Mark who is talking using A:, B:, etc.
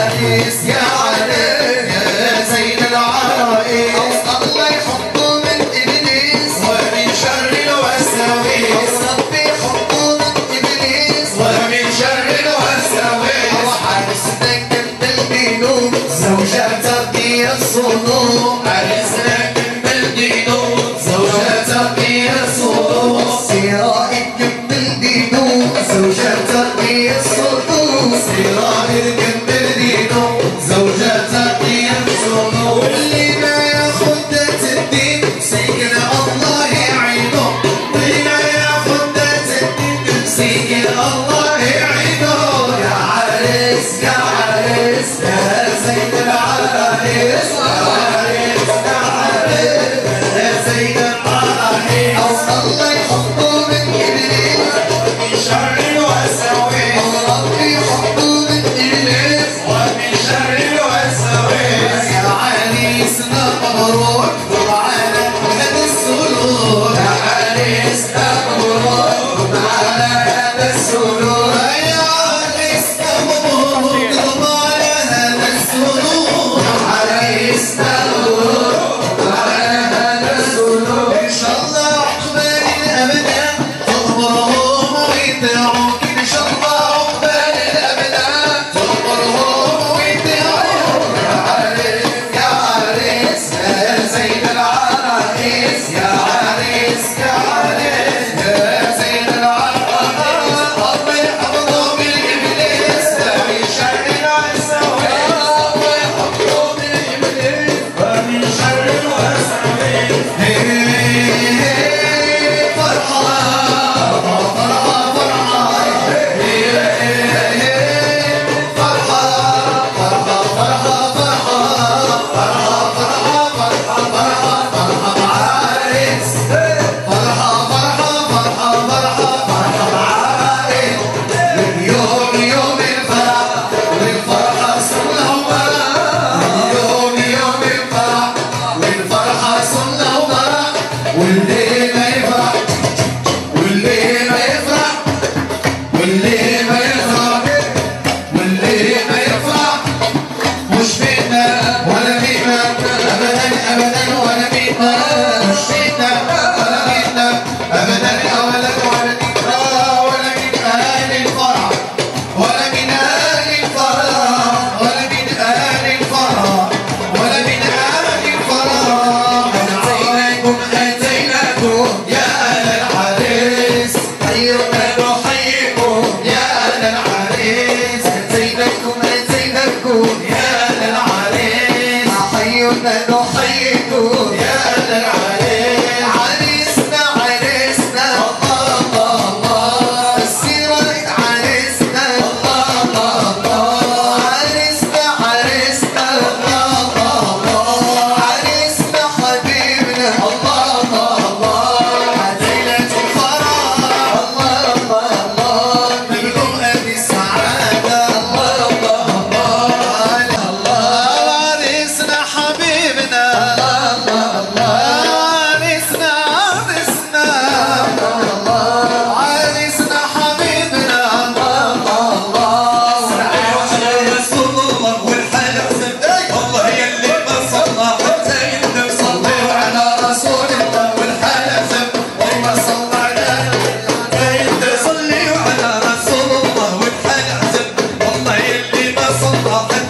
A: عريس يا عريس يا زين العرايس الله يحفظه من إبليس ومن شر الوساويس ربي يحفظه من إبليس ومن شر الوساويس وحارسنا جنب الجنوب زوجاتك هي الصدوق عريسنا جنب الجنوب زوجاتك هي الصدوق سراء جنب الجنوب زوجاتك هي الصدوق سراء جنب الجنوب زوجاتك هي الصدوق واللي ما ياخد ذات الدين سيدنا الله يعينه واللي ما ياخد ذات الدين سيدنا الله يعينه يا عريس يا عريس يا زين العرايس يا عريس يا عريس يا زين العرايس الله يحفظه من إبليس ومن شر الوساويس ربي يحفظه من إبليس ومن شر الوساويس يا عريسنا مبروك وعلى هذا السرور يا عريسنا مبروك وعلى هذا السرور يا عريسنا مبروك وعلى هذا السرور يا عريسنا مبروك وعلى هذا السرور إن شاء الله عقبال الأبدا تغمرهم ويطيعوك إن شاء الله عقبال الأبدا تغمرهم ويطيعوك يا عريس يا عريس يا زين العرايس يا عريس يا عريس يا زين العرايس الله يحفظه من إبليس ومن شر الوساويس الله يحفظه من إبليس ومن شر الوساويس فرحة فرحة فرحة واللي ما يفرح واللي ما يفرح واللي ما يفرح واللي ما يفرح مش فينا ولا فينا ابدا ابدا ولا فينا مش فينا ولا فينا ابدا ولا فينا ولا من اهل الفرح ولا من اهل الفرح ولا من اهل الفرح ولا من اهل الفرح اتيناكم يا اهل العريس حيونا نحييكم يا اهل العريس اتيناكم يا اهل العريس حيونا نحييكم يا اهل العريس عريسنا عريسنا الله الله الله السيرة عريسنا الله الله الله عريسنا عريسنا الله الله الله عريسنا حبيبنا الله الله الله عديلة الفرح الله الله الله نبلغ أبي السعادة الله الله الله الله عريسنا حبيبنا الله الله الله عريسنا عريسنا الله الله عريسنا حبيبنا الله الله الله على رسول الله والحال حسن والله يلي ما صلى حتى يندم صلوا على رسول الله والحال حسن والله صلى على صلوا على رسول الله والحال حسن والله يلي ما صلى حتى